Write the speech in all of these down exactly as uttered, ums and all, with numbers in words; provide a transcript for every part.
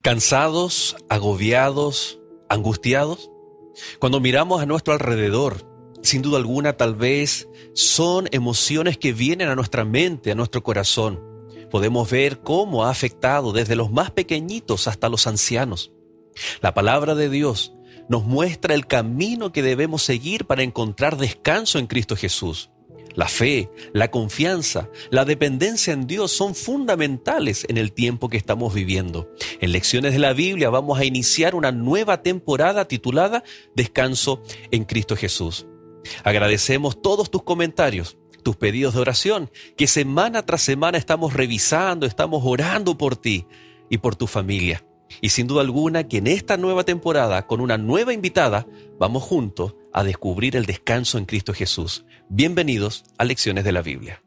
¿Cansados, agobiados, angustiados? Cuando miramos a nuestro alrededor, sin duda alguna, tal vez son emociones que vienen a nuestra mente, a nuestro corazón. Podemos ver cómo ha afectado desde los más pequeñitos hasta los ancianos. La palabra de Dios nos muestra el camino que debemos seguir para encontrar descanso en Cristo Jesús. La fe, la confianza, la dependencia en Dios son fundamentales en el tiempo que estamos viviendo. En Lecciones de la Biblia vamos a iniciar una nueva temporada titulada Descanso en Cristo Jesús. Agradecemos todos tus comentarios, tus pedidos de oración, que semana tras semana estamos revisando, estamos orando por ti y por tu familia. Y sin duda alguna que en esta nueva temporada, con una nueva invitada, vamos juntos a descubrir el descanso en Cristo Jesús. Bienvenidos a Lecciones de la Biblia.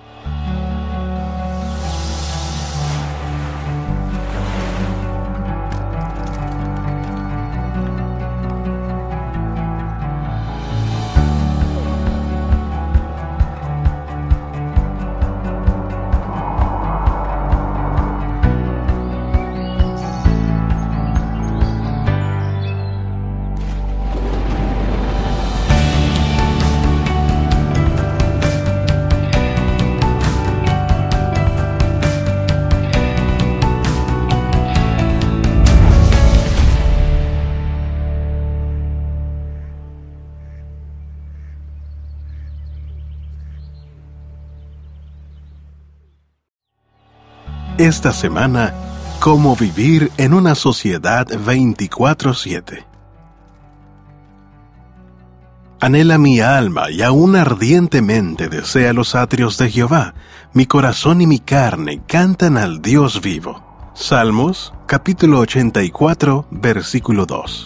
Esta semana, ¿cómo vivir en una sociedad veinticuatro siete? Anhela mi alma y aún ardientemente desea los atrios de Jehová. Mi corazón y mi carne cantan al Dios vivo. Salmos, capítulo ochenta y cuatro, versículo dos.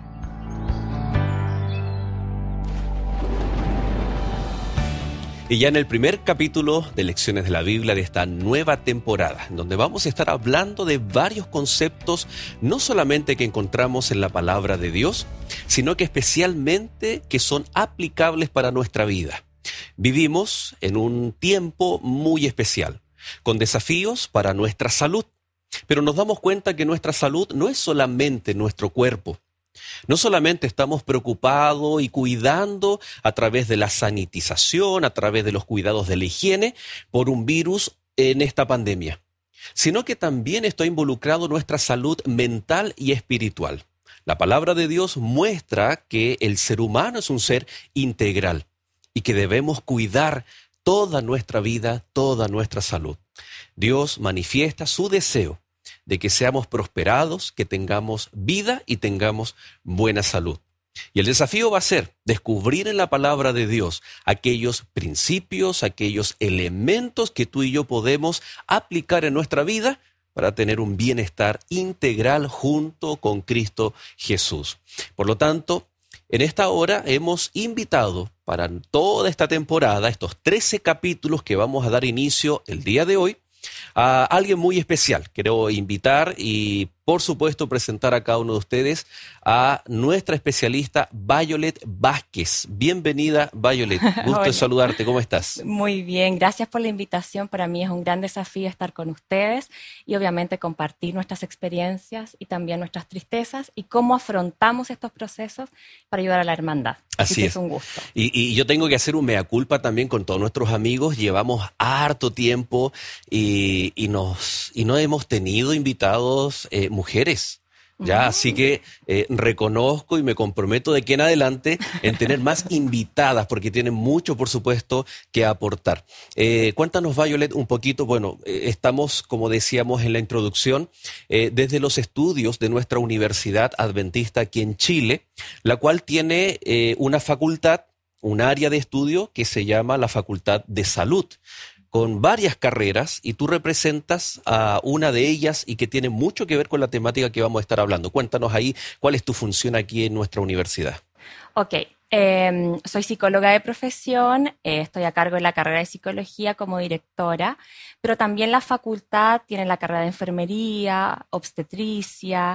Y ya en el primer capítulo de Lecciones de la Biblia de esta nueva temporada, en donde vamos a estar hablando de varios conceptos, no solamente que encontramos en la palabra de Dios, sino que especialmente que son aplicables para nuestra vida. Vivimos en un tiempo muy especial, con desafíos para nuestra salud, pero nos damos cuenta que nuestra salud no es solamente nuestro cuerpo. No solamente estamos preocupados y cuidando a través de la sanitización, a través de los cuidados de la higiene, por un virus en esta pandemia, sino que también está involucrado nuestra salud mental y espiritual. La palabra de Dios muestra que el ser humano es un ser integral y que debemos cuidar toda nuestra vida, toda nuestra salud. Dios manifiesta su deseo de que seamos prosperados, que tengamos vida y tengamos buena salud. Y el desafío va a ser descubrir en la palabra de Dios aquellos principios, aquellos elementos que tú y yo podemos aplicar en nuestra vida para tener un bienestar integral junto con Cristo Jesús. Por lo tanto, en esta hora hemos invitado para toda esta temporada, estos trece capítulos que vamos a dar inicio el día de hoy, a alguien muy especial. Quiero invitar y, por supuesto, presentar a cada uno de ustedes a nuestra especialista Violet Vázquez. Bienvenida, Violet. Gusto de saludarte. ¿Cómo estás? Muy bien. Gracias por la invitación. Para mí es un gran desafío estar con ustedes y, obviamente, compartir nuestras experiencias y también nuestras tristezas y cómo afrontamos estos procesos para ayudar a la hermandad. Así, Así es. es un gusto. Y, y yo tengo que hacer un mea culpa también con todos nuestros amigos. Llevamos harto tiempo y, y, nos, y no hemos tenido invitados eh, mujeres. Ya, uh-huh. Así que eh, reconozco y me comprometo de aquí en adelante en tener más invitadas porque tienen mucho, por supuesto, que aportar. Eh, cuéntanos, Violet, un poquito. Bueno, eh, estamos, como decíamos en la introducción, eh, desde los estudios de nuestra Universidad Adventista aquí en Chile, la cual tiene eh, una facultad, un área de estudio que se llama la Facultad de Salud, con varias carreras, y tú representas a una de ellas y que tiene mucho que ver con la temática que vamos a estar hablando. Cuéntanos ahí cuál es tu función aquí en nuestra universidad. Ok, eh, soy psicóloga de profesión, eh, estoy a cargo de la carrera de psicología como directora, pero también la facultad tiene la carrera de enfermería, obstetricia,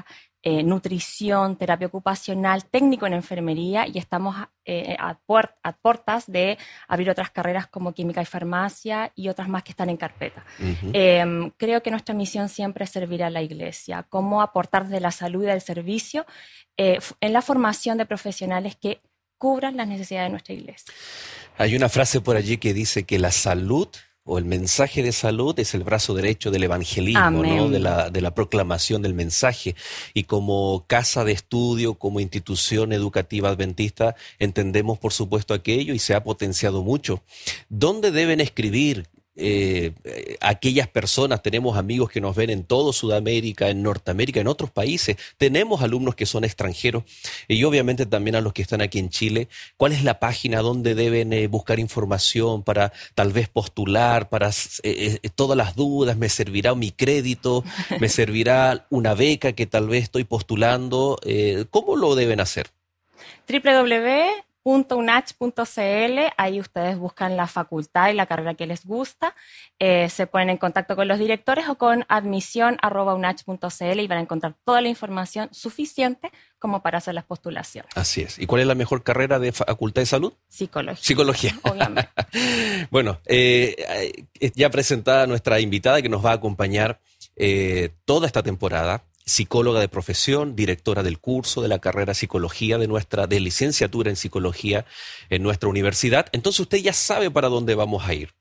eh, nutrición, terapia ocupacional, técnico en enfermería y estamos eh, a, puert a puertas de abrir otras carreras como química y farmacia y otras más que están en carpeta. Uh-huh. eh, creo que nuestra misión siempre es servir a la iglesia, cómo aportar desde la salud y del servicio eh, en la formación de profesionales que cubran las necesidades de nuestra iglesia. Hay una frase por allí que dice que la salud o el mensaje de salud es el brazo derecho del evangelismo, ¿no? de, la, de la proclamación del mensaje. Y como casa de estudio, como institución educativa adventista, entendemos por supuesto aquello y se ha potenciado mucho. ¿Dónde deben escribir eh, aquellas personas? Tenemos amigos que nos ven en todo Sudamérica, en Norteamérica, en otros países. Tenemos alumnos que son extranjeros y obviamente también a los que están aquí en Chile. ¿Cuál es la página donde deben eh, buscar información para tal vez postular, para eh, eh, todas las dudas? ¿Me servirá mi crédito? ¿Me servirá una beca que tal vez estoy postulando? Eh, ¿Cómo lo deben hacer? doble u doble u doble u punto unach punto c l, ahí ustedes buscan la facultad y la carrera que les gusta, eh, se ponen en contacto con los directores o con admisión arroba unach punto c l y van a encontrar toda la información suficiente como para hacer las postulaciones. Así es. ¿Y cuál es la mejor carrera de Facultad de Salud? Psicología. Psicología. Obviamente. Bueno, eh, ya presentada nuestra invitada que nos va a acompañar eh, toda esta temporada. Psicóloga de profesión, directora del curso de la carrera Psicología de nuestra de licenciatura en Psicología en nuestra universidad. Entonces usted ya sabe para dónde vamos a ir.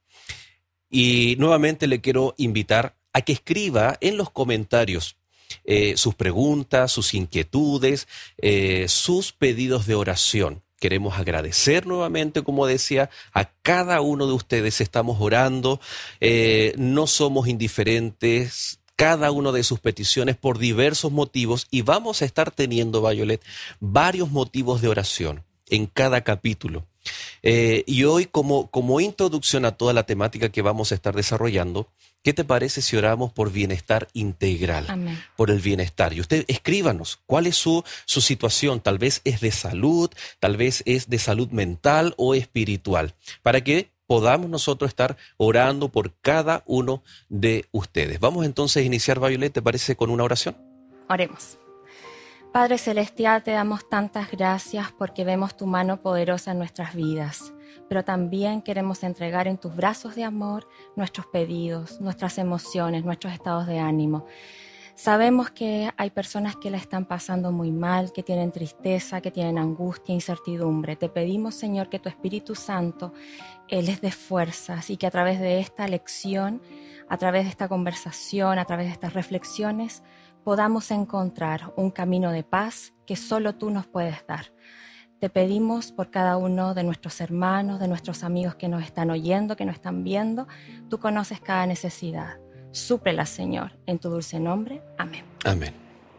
Y nuevamente le quiero invitar a que escriba en los comentarios eh, sus preguntas, sus inquietudes, eh, sus pedidos de oración. Queremos agradecer nuevamente, como decía, a cada uno de ustedes. Estamos orando, eh, no somos indiferentes. Cada una de sus peticiones por diversos motivos y vamos a estar teniendo, Violet, varios motivos de oración en cada capítulo. Eh, y hoy, como, como introducción a toda la temática que vamos a estar desarrollando, ¿qué te parece si oramos por bienestar integral? Amén. Por el bienestar. Y usted escríbanos, ¿cuál es su, su situación? Tal vez es de salud, tal vez es de salud mental o espiritual, para que podamos nosotros estar orando por cada uno de ustedes. Vamos entonces a iniciar, Violet, ¿te parece con una oración? Oremos. Padre Celestial, te damos tantas gracias porque vemos tu mano poderosa en nuestras vidas, pero también queremos entregar en tus brazos de amor nuestros pedidos, nuestras emociones, nuestros estados de ánimo. Sabemos que hay personas que la están pasando muy mal, que tienen tristeza, que tienen angustia, incertidumbre. Te pedimos, Señor, que tu Espíritu Santo eh, les dé fuerzas y que a través de esta lección, a través de esta conversación, a través de estas reflexiones, podamos encontrar un camino de paz que solo tú nos puedes dar. Te pedimos por cada uno de nuestros hermanos, de nuestros amigos que nos están oyendo, que nos están viendo. Tú conoces cada necesidad. Súplela, Señor, en tu dulce nombre. Amén. Amén.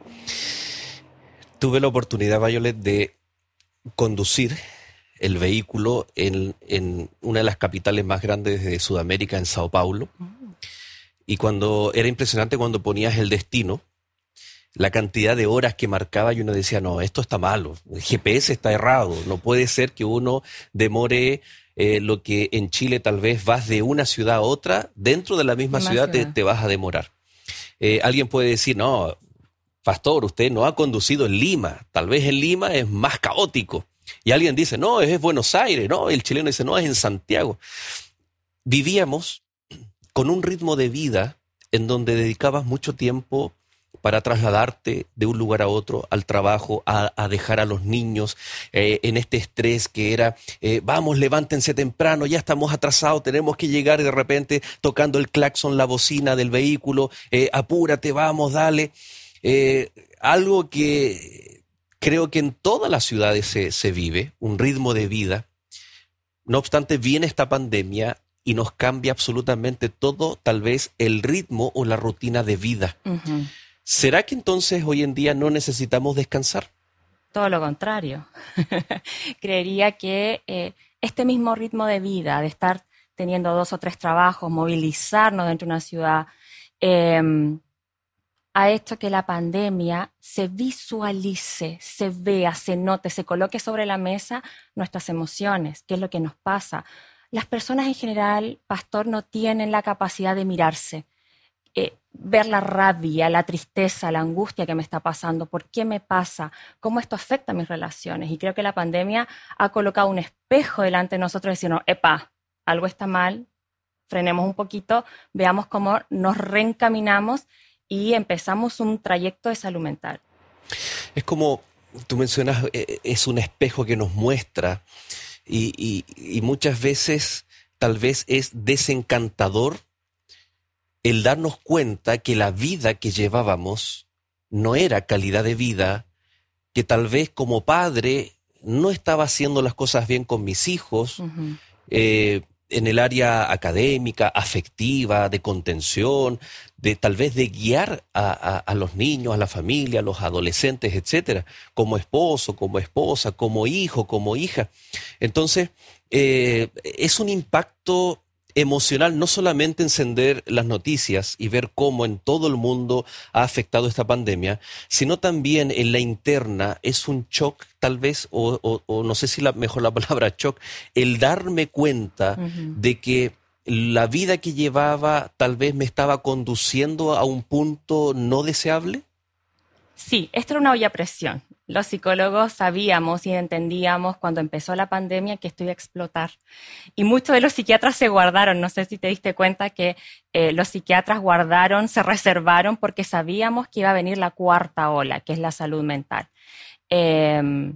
Tuve la oportunidad, Violet, de conducir el vehículo en, en una de las capitales más grandes de Sudamérica, en Sao Paulo. Mm. Y cuando era impresionante cuando ponías el destino, la cantidad de horas que marcaba y uno decía, no, esto está malo, el G P S está errado, no puede ser que uno demore eh, lo que en Chile tal vez vas de una ciudad a otra, dentro de la misma ciudad, ciudad. Te, te vas a demorar. Eh, alguien puede decir, no, pastor, usted no ha conducido en Lima, tal vez en Lima es más caótico. Y alguien dice, no, es Buenos Aires, no, el chileno dice, no, es en Santiago. Vivíamos con un ritmo de vida en donde dedicabas mucho tiempo para trasladarte de un lugar a otro, al trabajo, a, a dejar a los niños eh, en este estrés que era, eh, vamos, levántense temprano, ya estamos atrasados, tenemos que llegar, y de repente tocando el claxon, la bocina del vehículo, eh, apúrate, vamos, dale. Eh, algo que creo que en todas las ciudades se, se vive, un ritmo de vida. No obstante, viene esta pandemia y nos cambia absolutamente todo, tal vez el ritmo o la rutina de vida. Uh-huh. ¿Será que entonces hoy en día no necesitamos descansar? Todo lo contrario. Creería que eh, este mismo ritmo de vida, de estar teniendo dos o tres trabajos, movilizarnos dentro de una ciudad, eh, ha hecho que la pandemia se visualice, se vea, se note, se coloque sobre la mesa nuestras emociones, qué es lo que nos pasa. Las personas en general, pastor, no tienen la capacidad de mirarse. eh, ver la rabia, la tristeza, la angustia que me está pasando, por qué me pasa, cómo esto afecta a mis relaciones. Y creo que la pandemia ha colocado un espejo delante de nosotros y decirnos, epa, algo está mal, frenemos un poquito, veamos cómo nos reencaminamos y empezamos un trayecto de salud mental. Es como tú mencionas, es un espejo que nos muestra y, y, y muchas veces tal vez es desencantador el darnos cuenta que la vida que llevábamos no era calidad de vida, que tal vez como padre no estaba haciendo las cosas bien con mis hijos, uh-huh. eh, en el área académica, afectiva, de contención, de tal vez de guiar a, a, a los niños, a la familia, a los adolescentes, etcétera, como esposo, como esposa, como hijo, como hija. Entonces, eh, es un impacto emocional, no solamente encender las noticias y ver cómo en todo el mundo ha afectado esta pandemia, sino también en la interna es un shock tal vez, o, o, o no sé si la, mejor la palabra shock, el darme cuenta uh-huh. de que la vida que llevaba tal vez me estaba conduciendo a un punto no deseable. Sí, esto era una olla a presión. Los psicólogos sabíamos y entendíamos cuando empezó la pandemia que esto iba a explotar. Y muchos de los psiquiatras se guardaron, no sé si te diste cuenta que eh, los psiquiatras guardaron, se reservaron porque sabíamos que iba a venir la cuarta ola, que es la salud mental. Eh,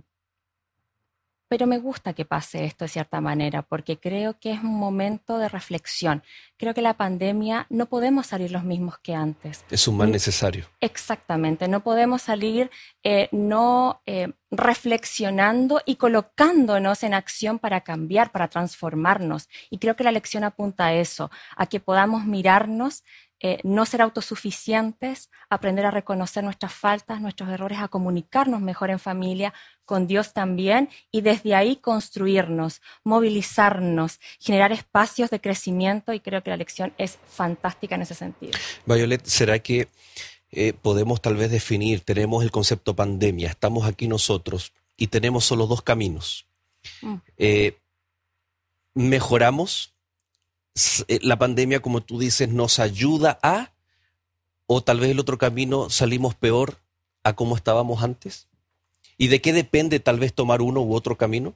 Pero me gusta que pase esto de cierta manera, porque creo que es un momento de reflexión. Creo que la pandemia no podemos salir los mismos que antes. Es un mal necesario. Exactamente, no podemos salir eh, no eh, reflexionando y colocándonos en acción para cambiar, para transformarnos. Y creo que la lección apunta a eso, a que podamos mirarnos, Eh, no ser autosuficientes, aprender a reconocer nuestras faltas, nuestros errores, a comunicarnos mejor en familia, con Dios también, y desde ahí construirnos, movilizarnos, generar espacios de crecimiento, y creo que la lección es fantástica en ese sentido. Violet, ¿será que eh, podemos tal vez definir, tenemos el concepto pandemia, estamos aquí nosotros y tenemos solo dos caminos? Mm. Eh, ¿Mejoramos? La pandemia, como tú dices, nos ayuda a, o tal vez el otro camino salimos peor a como estábamos antes? ¿Y de qué depende tal vez tomar uno u otro camino?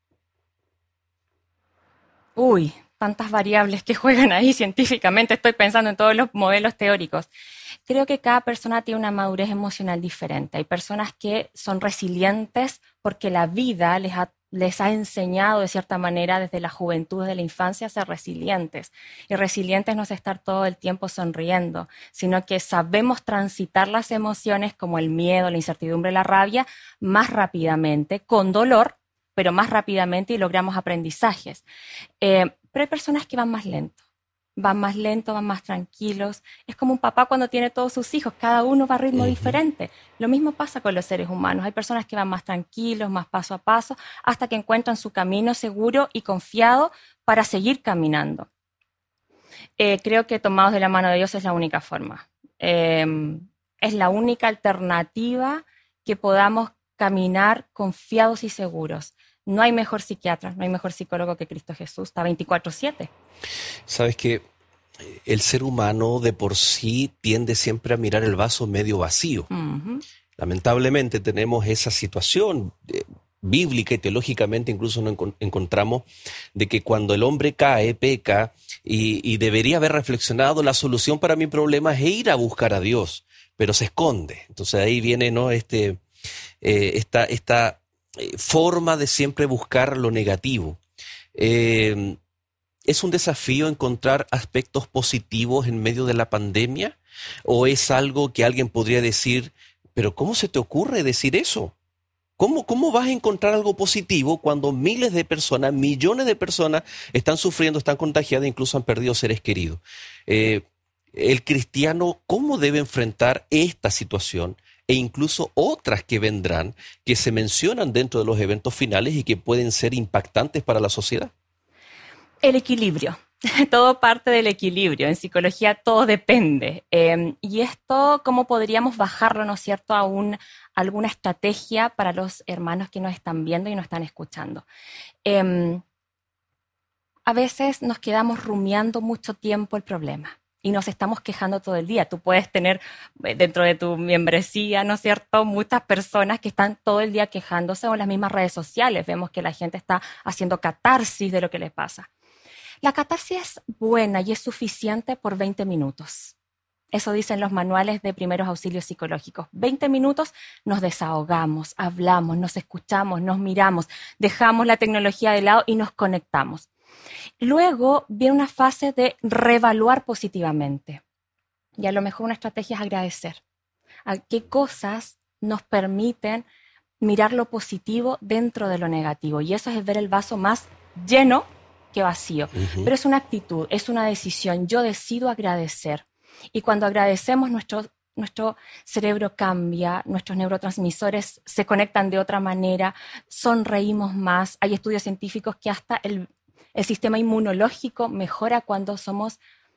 Uy, tantas variables que juegan ahí científicamente. Estoy pensando en todos los modelos teóricos. Creo que cada persona tiene una madurez emocional diferente. Hay personas que son resilientes porque la vida les ha les ha enseñado de cierta manera desde la juventud, desde la infancia, a ser resilientes. Y resilientes no es estar todo el tiempo sonriendo, sino que sabemos transitar las emociones como el miedo, la incertidumbre, la rabia, más rápidamente, con dolor, pero más rápidamente, y logramos aprendizajes. Eh, pero hay personas que van más lento. Van más lento, van más tranquilos. Es como un papá cuando tiene todos sus hijos, cada uno va a ritmo uh-huh. diferente. Lo mismo pasa con los seres humanos. Hay personas que van más tranquilos, más paso a paso, hasta que encuentran su camino seguro y confiado para seguir caminando. Eh, creo que tomados de la mano de Dios es la única forma. Eh, es la única alternativa que podamos caminar confiados y seguros. No hay mejor psiquiatra, no hay mejor psicólogo que Cristo Jesús. Está veinticuatro siete. Sabes que el ser humano de por sí tiende siempre a mirar el vaso medio vacío. Uh-huh. Lamentablemente tenemos esa situación eh, bíblica y teológicamente incluso nos encont- encontramos de que cuando el hombre cae, peca y, y debería haber reflexionado, la solución para mi problema es ir a buscar a Dios, pero se esconde. Entonces ahí viene, ¿no? este, eh, esta, esta eh, forma de siempre buscar lo negativo. Eh, ¿Es un desafío encontrar aspectos positivos en medio de la pandemia? ¿O es algo que alguien podría decir, pero ¿cómo se te ocurre decir eso? ¿Cómo, cómo vas a encontrar algo positivo cuando miles de personas, millones de personas están sufriendo, están contagiadas, incluso han perdido seres queridos? Eh, el cristiano, ¿cómo debe enfrentar esta situación e incluso otras que vendrán, que se mencionan dentro de los eventos finales y que pueden ser impactantes para la sociedad? El equilibrio. Todo parte del equilibrio. En psicología todo depende. Eh, y esto, ¿cómo podríamos bajarlo, no es cierto, a un, alguna estrategia para los hermanos que nos están viendo y nos están escuchando? Eh, a veces nos quedamos rumiando mucho tiempo el problema. y nos estamos quejando todo el día. Tú puedes tener dentro de tu membresía, ¿no es cierto?, muchas personas que están todo el día quejándose, o en las mismas redes sociales vemos que la gente está haciendo catarsis de lo que les pasa. La catarsis es buena y es suficiente por veinte minutos. Eso dicen los manuales de primeros auxilios psicológicos. veinte minutos nos desahogamos, hablamos, nos escuchamos, nos miramos, dejamos la tecnología de lado y nos conectamos. Luego viene una fase de reevaluar positivamente. Y a lo mejor una estrategia es agradecer. ¿A qué cosas nos permiten mirar lo positivo dentro de lo negativo? Y eso es ver el vaso más lleno que vacío. Uh-huh. Pero es una actitud, es una decisión. Yo decido agradecer. Y cuando agradecemos, nuestro, nuestro cerebro cambia, nuestros neurotransmisores se conectan de otra manera, sonreímos más. Hay estudios científicos que hasta el, el sistema inmunológico mejora cuando somos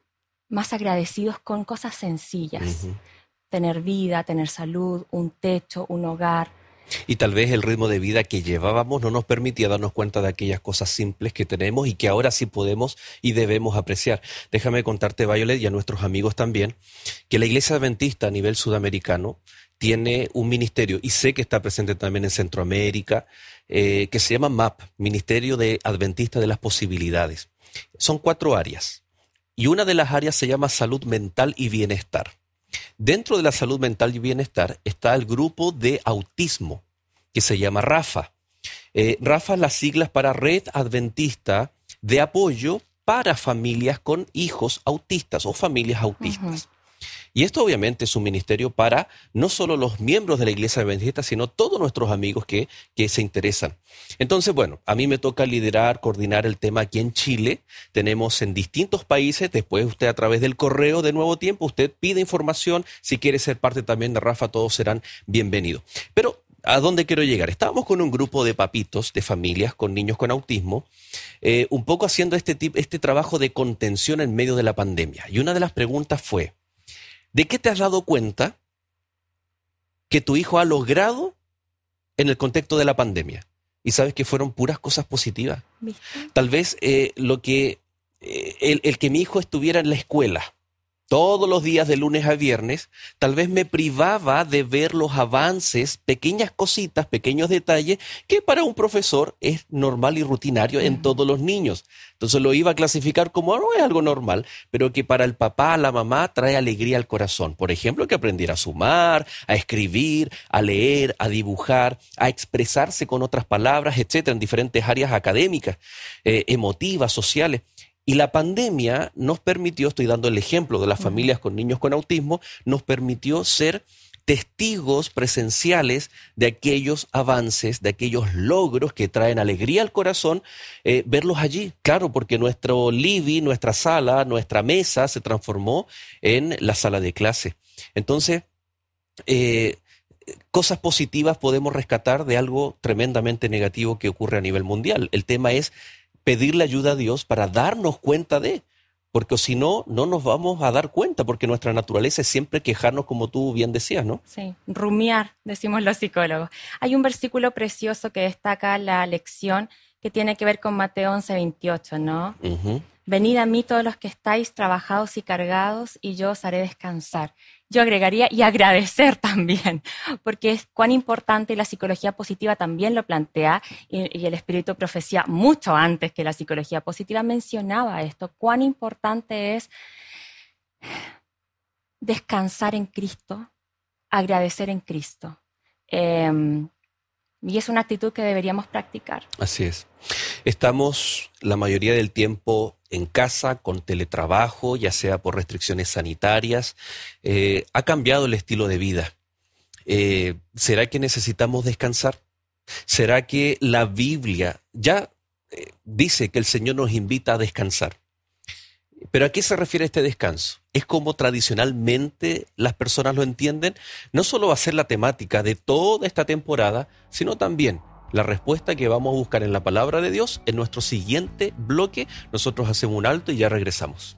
más agradecidos con cosas sencillas. Uh-huh. Tener vida, tener salud, un techo, un hogar. Y tal vez el ritmo de vida que llevábamos no nos permitía darnos cuenta de aquellas cosas simples que tenemos y que ahora sí podemos y debemos apreciar. Déjame contarte, Violet, y a nuestros amigos también, que la Iglesia Adventista a nivel sudamericano tiene un ministerio, y sé que está presente también en Centroamérica, eh, que se llama M A P, Ministerio de Adventista de las Posibilidades. Son cuatro áreas, y una de las áreas se llama salud mental y bienestar. Dentro de la salud mental y bienestar está el grupo de autismo, que se llama RAFA. Eh, RAFA es las siglas para Red Adventista de Apoyo para Familias con Hijos Autistas o Familias Autistas. Uh-huh. Y esto obviamente es un ministerio para no solo los miembros de la Iglesia Adventista, sino todos nuestros amigos que, que se interesan. Entonces, bueno, a mí me toca liderar, coordinar el tema aquí en Chile. Tenemos en distintos países, después usted a través del correo de Nuevo Tiempo, usted pide información. Si quiere ser parte también de RAFA, todos serán bienvenidos. Pero, ¿a dónde quiero llegar? Estábamos con un grupo de papitos, de familias con niños con autismo, eh, un poco haciendo este, tipo, este trabajo de contención en medio de la pandemia. Y una de las preguntas fue, ¿de qué te has dado cuenta que tu hijo ha logrado en el contexto de la pandemia? Y sabes que fueron puras cosas positivas. ¿Viste? Tal vez eh, lo que eh, el, el que mi hijo estuviera en la escuela todos los días de lunes a viernes, tal vez me privaba de ver los avances, pequeñas cositas, pequeños detalles, que para un profesor es normal y rutinario en uh-huh. todos los niños. Entonces lo iba a clasificar como no es algo normal, pero que para el papá, la mamá, trae alegría al corazón. Por ejemplo, que aprendiera a sumar, a escribir, a leer, a dibujar, a expresarse con otras palabras, etcétera, en diferentes áreas académicas, eh, emotivas, sociales. Y la pandemia nos permitió, estoy dando el ejemplo de las familias con niños con autismo, nos permitió ser testigos presenciales de aquellos avances, de aquellos logros que traen alegría al corazón, eh, verlos allí. Claro, porque nuestro living, nuestra sala, nuestra mesa se transformó en la sala de clase. Entonces, eh, cosas positivas podemos rescatar de algo tremendamente negativo que ocurre a nivel mundial. El tema es pedirle ayuda a Dios para darnos cuenta de, porque si no, no nos vamos a dar cuenta, porque nuestra naturaleza es siempre quejarnos, como tú bien decías, ¿no? Sí, rumiar, decimos los psicólogos. Hay un versículo precioso que destaca la lección que tiene que ver con Mateo once veintiocho, ¿no? Uh-huh. Venid a mí todos los que estáis trabajados y cargados, y yo os haré descansar. Yo agregaría y agradecer también, porque es cuán importante, y la psicología positiva también lo plantea, y, y el espíritu de profecía mucho antes que la psicología positiva mencionaba esto, cuán importante es descansar en Cristo, agradecer en Cristo. Eh, y es una actitud que deberíamos practicar. Así es. Estamos la mayoría del tiempo en casa, con teletrabajo, ya sea por restricciones sanitarias. Eh, ha cambiado el estilo de vida. Eh, ¿Será que necesitamos descansar? ¿Será que la Biblia ya eh, dice que el Señor nos invita a descansar? ¿Pero a qué se refiere este descanso? ¿Es como tradicionalmente las personas lo entienden? No solo va a ser la temática de toda esta temporada, sino también la respuesta que vamos a buscar en la palabra de Dios en nuestro siguiente bloque. Nosotros hacemos un alto y ya regresamos.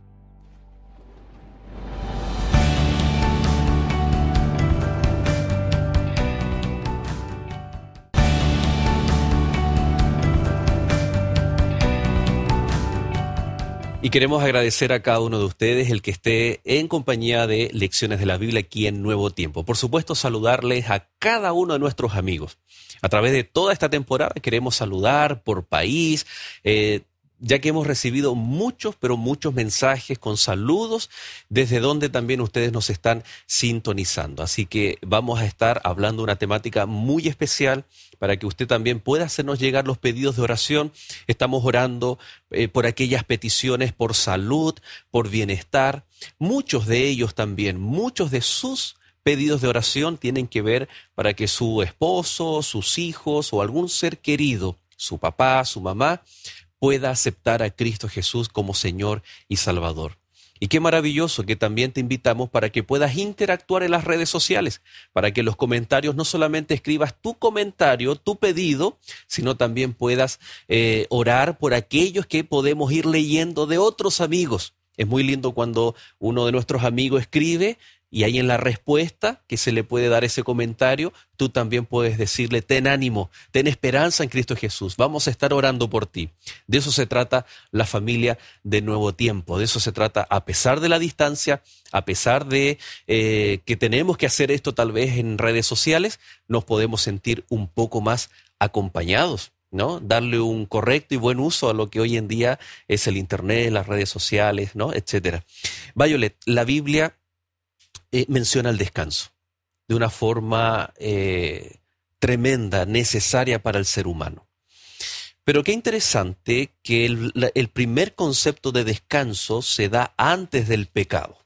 Y queremos agradecer a cada uno de ustedes el que esté en compañía de Lecciones de la Biblia aquí en Nuevo Tiempo. Por supuesto, saludarles a cada uno de nuestros amigos. A través de toda esta temporada queremos saludar por país, eh, ya que hemos recibido muchos, pero muchos mensajes con saludos desde donde también ustedes nos están sintonizando. Así que vamos a estar hablando de una temática muy especial para que usted también pueda hacernos llegar los pedidos de oración. Estamos orando eh, por aquellas peticiones por salud, por bienestar. Muchos de ellos también, muchos de sus pedidos de oración tienen que ver para que su esposo, sus hijos o algún ser querido, su papá, su mamá, pueda aceptar a Cristo Jesús como Señor y Salvador. Y qué maravilloso que también te invitamos para que puedas interactuar en las redes sociales, para que los comentarios no solamente escribas tu comentario, tu pedido, sino también puedas eh, orar por aquellos que podemos ir leyendo de otros amigos. Es muy lindo cuando uno de nuestros amigos escribe y ahí en la respuesta que se le puede dar ese comentario, tú también puedes decirle, ten ánimo, ten esperanza en Cristo Jesús, vamos a estar orando por ti. De eso se trata la familia de Nuevo Tiempo, de eso se trata a pesar de la distancia, a pesar de eh, que tenemos que hacer esto tal vez en redes sociales, nos podemos sentir un poco más acompañados, ¿no? Darle un correcto y buen uso a lo que hoy en día es el internet, las redes sociales, ¿no? Etcétera. Violet, la Biblia Eh, menciona el descanso de una forma eh, tremenda, necesaria para el ser humano. Pero qué interesante que el, la, el primer concepto de descanso se da antes del pecado.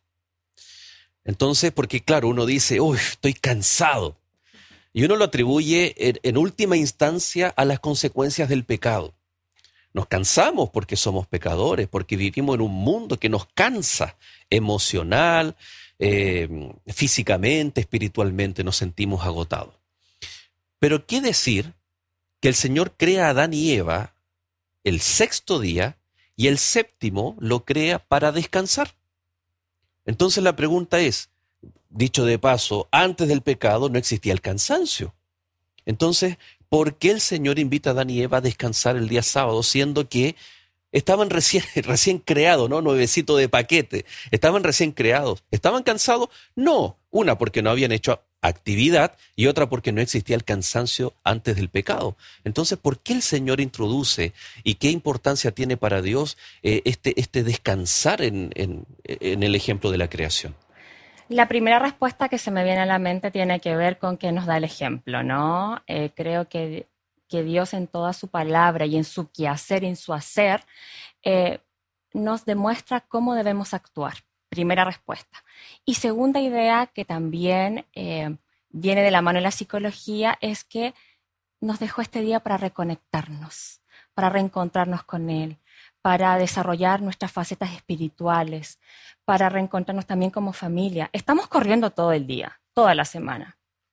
Entonces, porque claro, uno dice, uy, estoy cansado. Y uno lo atribuye en, en última instancia a las consecuencias del pecado. Nos cansamos porque somos pecadores, porque vivimos en un mundo que nos cansa emocional, Eh, físicamente, espiritualmente nos sentimos agotados. Pero ¿qué decir que el Señor crea a Adán y Eva el sexto día y el séptimo lo crea para descansar? Entonces la pregunta es, dicho de paso, antes del pecado no existía el cansancio. Entonces, ¿por qué el Señor invita a Adán y Eva a descansar el día sábado, siendo que estaban recién, recién creados, ¿no? Nuevecito de paquete. Estaban recién creados. ¿Estaban cansados? No. Una, porque no habían hecho actividad y otra porque no existía el cansancio antes del pecado. Entonces, ¿por qué el Señor introduce y qué importancia tiene para Dios eh, este, este descansar en, en, en el ejemplo de la creación? La primera respuesta que se me viene a la mente tiene que ver con que nos da el ejemplo, ¿no? Eh, creo que que Dios en toda su palabra y en su quehacer, en su hacer, eh, nos demuestra cómo debemos actuar. Primera respuesta. Y segunda idea que también eh, viene de la mano de la psicología es que nos dejó este día para reconectarnos, para reencontrarnos con Él, para desarrollar nuestras facetas espirituales, para reencontrarnos también como familia. Estamos corriendo todo el día, toda la semana.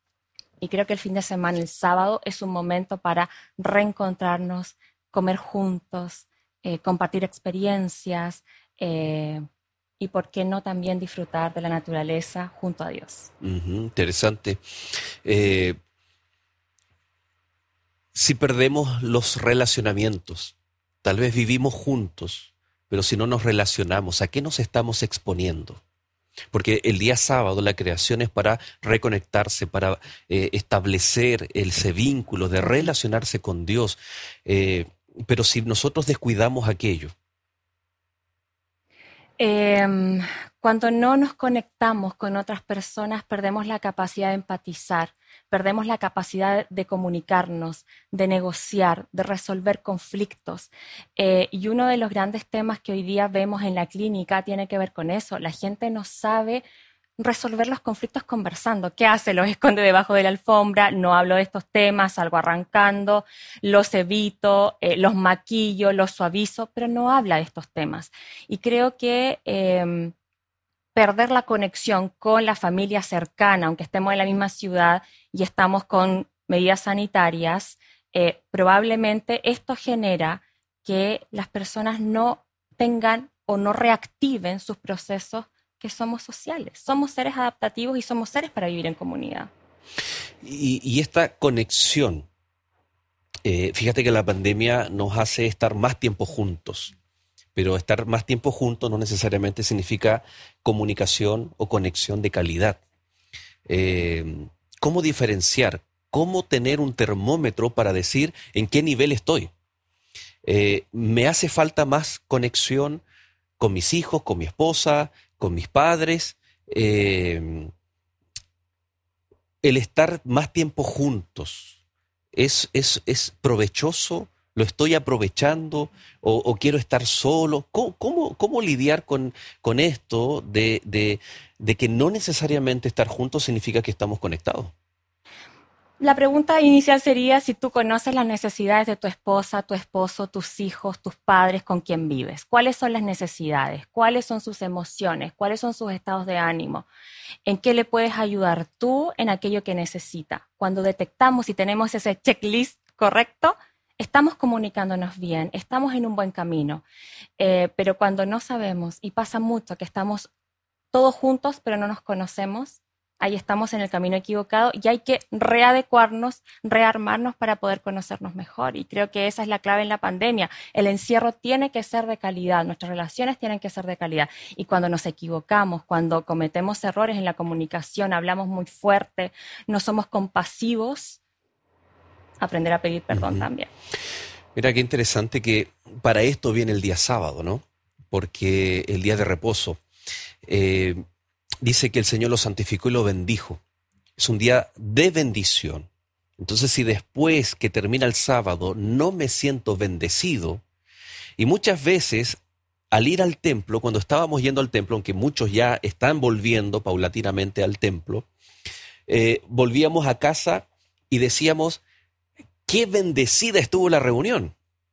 Y creo que el fin de semana, el sábado, es un momento para reencontrarnos, comer juntos, eh, compartir experiencias eh, y, ¿por qué no, también disfrutar de la naturaleza junto a Dios? Uh-huh, interesante. Eh, si perdemos los relacionamientos, tal vez vivimos juntos, pero si no nos relacionamos, ¿a qué nos estamos exponiendo? Porque el día sábado la creación es para reconectarse, para eh, establecer ese vínculo de relacionarse con Dios. Eh, pero si nosotros descuidamos aquello. Eh, cuando no nos conectamos con otras personas, perdemos la capacidad de empatizar, perdemos la capacidad de comunicarnos, de negociar, de resolver conflictos. Eh, y uno de los grandes temas que hoy día vemos en la clínica tiene que ver con eso. La gente no sabe resolver los conflictos conversando. ¿Qué hace? Los esconde debajo de la alfombra, no hablo de estos temas, salgo arrancando, los evito, eh, los maquillo, los suavizo, pero no habla de estos temas. Y creo que eh, perder la conexión con la familia cercana, aunque estemos en la misma ciudad y estamos con medidas sanitarias, eh, probablemente esto genera que las personas no tengan o no reactiven sus procesos, que somos sociales, somos seres adaptativos y somos seres para vivir en comunidad. Y, y esta conexión, eh, fíjate que la pandemia nos hace estar más tiempo juntos, pero estar más tiempo juntos no necesariamente significa comunicación o conexión de calidad. Eh, ¿Cómo diferenciar? ¿Cómo tener un termómetro para decir en qué nivel estoy? Eh, ¿Me hace falta más conexión con mis hijos, con mi esposa, con mis padres? Eh, el estar más tiempo juntos, ¿es, es, es provechoso? ¿Lo estoy aprovechando o, o quiero estar solo? ¿Cómo, cómo, cómo lidiar con, con esto de, de, de que no necesariamente estar juntos significa que estamos conectados? La pregunta inicial sería si tú conoces las necesidades de tu esposa, tu esposo, tus hijos, tus padres, con quien vives. ¿Cuáles son las necesidades? ¿Cuáles son sus emociones? ¿Cuáles son sus estados de ánimo? ¿En qué le puedes ayudar tú en aquello que necesita? Cuando detectamos y tenemos ese checklist correcto, estamos comunicándonos bien, estamos en un buen camino. Eh, pero cuando no sabemos, y pasa mucho que estamos todos juntos pero no nos conocemos, ahí estamos en el camino equivocado y hay que readecuarnos, rearmarnos para poder conocernos mejor. Y creo que esa es la clave en la pandemia. El encierro tiene que ser de calidad, nuestras relaciones tienen que ser de calidad. Y cuando nos equivocamos, cuando cometemos errores en la comunicación, hablamos muy fuerte, no somos compasivos, aprender a pedir perdón uh-huh. también. Mira, qué interesante que para esto viene el día sábado, ¿no? Porque el día de reposo. Eh, Dice que el Señor lo santificó y lo bendijo. Es un día de bendición. Entonces, si después que termina el sábado no me siento bendecido, y muchas veces al ir al templo, cuando estábamos yendo al templo, aunque muchos ya están volviendo paulatinamente al templo, eh, volvíamos a casa y decíamos, qué bendecida estuvo la reunión.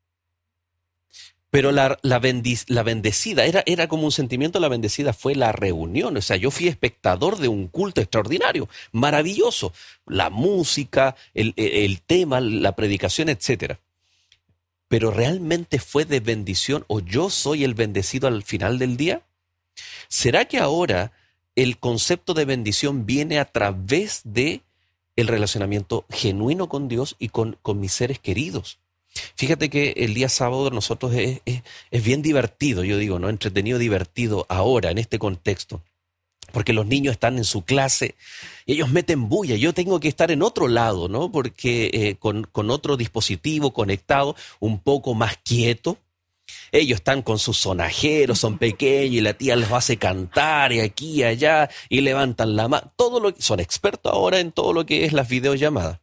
Pero la, la, bendic, la bendecida, era, era como un sentimiento, la bendecida fue la reunión. O sea, yo fui espectador de un culto extraordinario, maravilloso. La música, el, el tema, la predicación, etcétera. Pero ¿realmente fue de bendición o yo soy el bendecido al final del día? ¿Será que ahora el concepto de bendición viene a través de el relacionamiento genuino con Dios y con, con mis seres queridos? Fíjate que el día sábado nosotros es, es, es bien divertido, yo digo, ¿no? Entretenido, divertido ahora, en este contexto. Porque los niños están en su clase y ellos meten bulla. Yo tengo que estar en otro lado, ¿no? Porque eh, con, con otro dispositivo conectado, un poco más quieto. Ellos están con sus sonajeros, son pequeños y la tía los hace cantar y aquí y allá y levantan la mano. Todo lo, son expertos ahora en todo lo que es las videollamadas.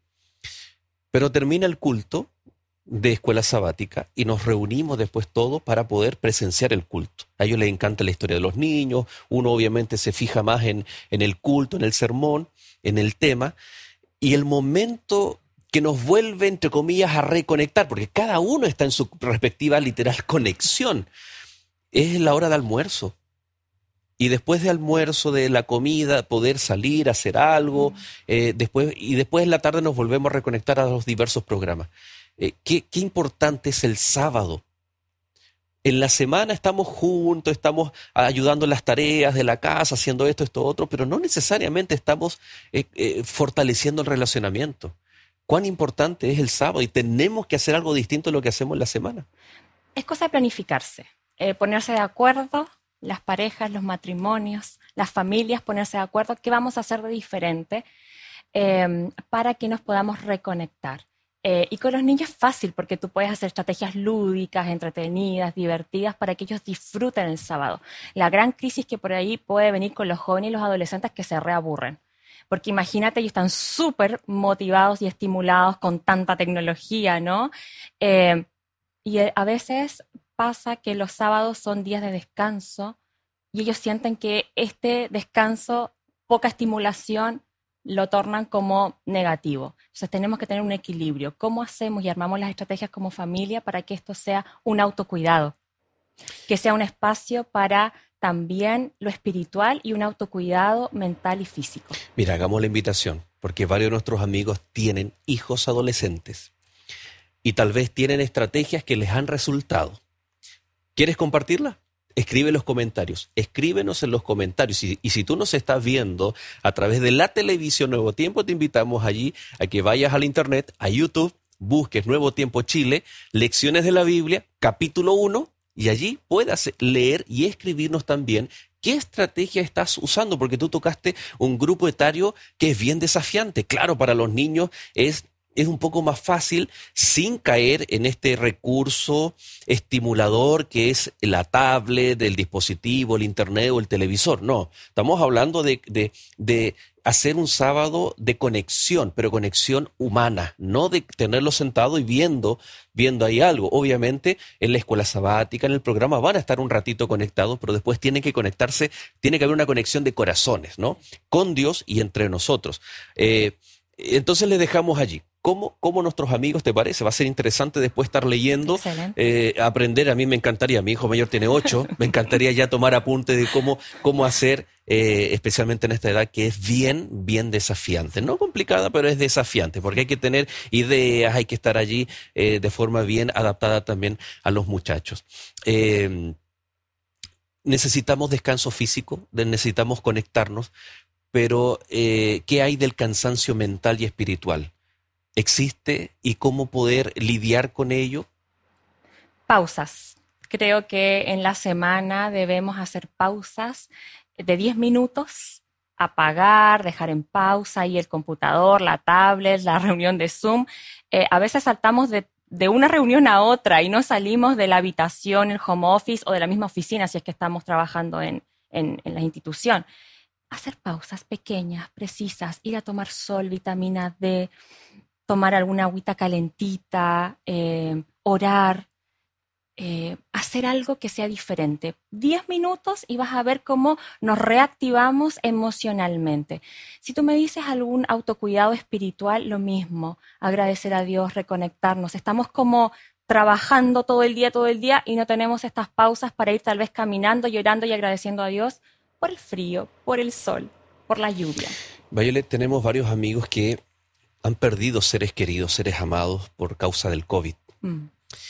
Pero termina el culto de escuela sabática y nos reunimos después todos para poder presenciar el culto. A ellos les encanta la historia de los niños, uno obviamente se fija más en, en el culto, en el sermón, en el tema, y el momento que nos vuelve, entre comillas, a reconectar, porque cada uno está en su respectiva literal conexión, es la hora de almuerzo. Y después de almuerzo, de la comida, poder salir, hacer algo, eh, después, y después en la tarde nos volvemos a reconectar a los diversos programas. Eh, qué, qué importante es el sábado. En la semana estamos juntos, estamos ayudando en las tareas de la casa, haciendo esto, esto, otro, pero no necesariamente estamos eh, eh, fortaleciendo el relacionamiento. ¿Cuán importante es el sábado? Y tenemos que hacer algo distinto de lo que hacemos en la semana. Es cosa de planificarse, eh, ponerse de acuerdo, las parejas, los matrimonios, las familias, ponerse de acuerdo qué vamos a hacer de diferente eh, para que nos podamos reconectar. Eh, y con los niños es fácil porque tú puedes hacer estrategias lúdicas, entretenidas, divertidas para que ellos disfruten el sábado. La gran crisis que por ahí puede venir con los jóvenes y los adolescentes que se reaburren. Porque imagínate, ellos están súper motivados y estimulados con tanta tecnología, ¿no? Eh, y a veces pasa que los sábados son días de descanso y ellos sienten que este descanso, poca estimulación, lo tornan como negativo. Entonces tenemos que tener un equilibrio. ¿Cómo hacemos y armamos las estrategias como familia para que esto sea un autocuidado? Que sea un espacio para también lo espiritual y un autocuidado mental y físico. Mira, hagamos la invitación, porque varios de nuestros amigos tienen hijos adolescentes y tal vez tienen estrategias que les han resultado. ¿Quieres compartirla? Escribe en los comentarios, escríbenos en los comentarios y, y si tú nos estás viendo a través de la televisión Nuevo Tiempo, te invitamos allí a que vayas al internet, a YouTube, busques Nuevo Tiempo Chile, Lecciones de la Biblia, capítulo uno Y allí puedas leer y escribirnos también qué estrategia estás usando, porque tú tocaste un grupo etario que es bien desafiante. Claro, para los niños es, es un poco más fácil sin caer en este recurso estimulador que es la tablet, el dispositivo, el internet o el televisor. No, estamos hablando de, de, de hacer un sábado de conexión, pero conexión humana, no de tenerlo sentado y viendo, viendo ahí algo. Obviamente, en la escuela sabática, en el programa, van a estar un ratito conectados, pero después tienen que conectarse, tiene que haber una conexión de corazones, ¿no? Con Dios y entre nosotros. Eh, entonces les dejamos allí. ¿Cómo, ¿Cómo nuestros amigos, te parece? Va a ser interesante después estar leyendo, eh, aprender. A mí me encantaría, mi hijo mayor tiene ocho, me encantaría ya tomar apunte de cómo, cómo hacer, eh, especialmente en esta edad que es bien, bien desafiante. No complicada, pero es desafiante, porque hay que tener ideas, hay que estar allí eh, de forma bien adaptada también a los muchachos. Eh, necesitamos descanso físico, necesitamos conectarnos, pero eh, ¿qué hay del cansancio mental y espiritual? ¿Existe y cómo poder lidiar con ello? Pausas. Creo que en la semana debemos hacer pausas de diez minutos, apagar, dejar en pausa ahí el computador, la tablet, la reunión de Zoom. Eh, a veces saltamos de, de una reunión a otra y no salimos de la habitación, el home office o de la misma oficina si es que estamos trabajando en, en, en la institución. Hacer pausas pequeñas, precisas, ir a tomar sol, vitamina D, tomar alguna agüita calentita, eh, orar, eh, hacer algo que sea diferente. Diez minutos y vas a ver cómo nos reactivamos emocionalmente. Si tú me dices algún autocuidado espiritual, lo mismo, agradecer a Dios, reconectarnos. Estamos como trabajando todo el día, todo el día y no tenemos estas pausas para ir tal vez caminando, llorando y agradeciendo a Dios por el frío, por el sol, por la lluvia. Violet, tenemos varios amigos que han perdido seres queridos, seres amados por causa del COVID. Mm.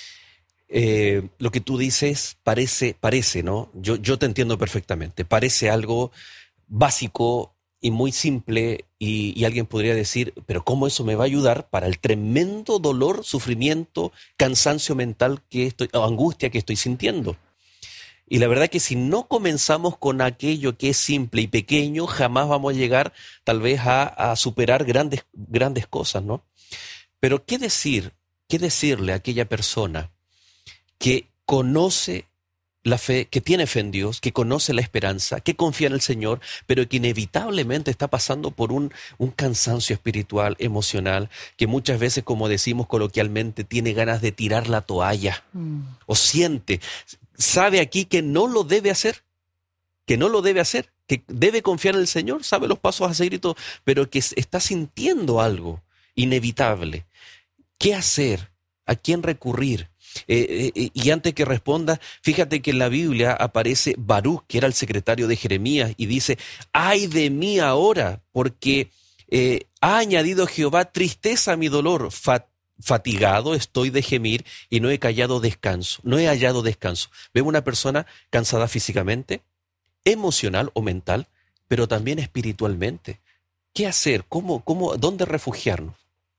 Eh, lo que tú dices parece, parece, ¿no? Yo, yo te entiendo perfectamente. Parece algo básico y muy simple y, y alguien podría decir, pero ¿cómo eso me va a ayudar para el tremendo dolor, sufrimiento, cansancio mental que estoy, o angustia que estoy sintiendo? Y la verdad que si no comenzamos con aquello que es simple y pequeño, jamás vamos a llegar tal vez a, a superar grandes, grandes cosas, ¿no? Pero ¿qué decir, qué decirle a aquella persona que conoce la fe, que tiene fe en Dios, que conoce la esperanza, que confía en el Señor, pero que inevitablemente está pasando por un, un cansancio espiritual, emocional, que muchas veces, como decimos coloquialmente, tiene ganas de tirar la toalla mm. o siente... sabe aquí que no lo debe hacer, que no lo debe hacer, que debe confiar en el Señor, sabe los pasos a seguir y todo, pero que está sintiendo algo inevitable. ¿Qué hacer? ¿A quién recurrir? Eh, eh, y antes que responda, fíjate que en la Biblia aparece Baruch, que era el secretario de Jeremías, y dice, ¡ay de mí ahora! Porque eh, ha añadido Jehová tristeza a mi dolor, fatiga. Fatigado estoy de gemir y no he callado descanso, no he hallado descanso. Veo una persona cansada físicamente, emocional o mental, pero también espiritualmente. ¿Qué hacer? ¿Cómo, cómo, dónde refugiarnos?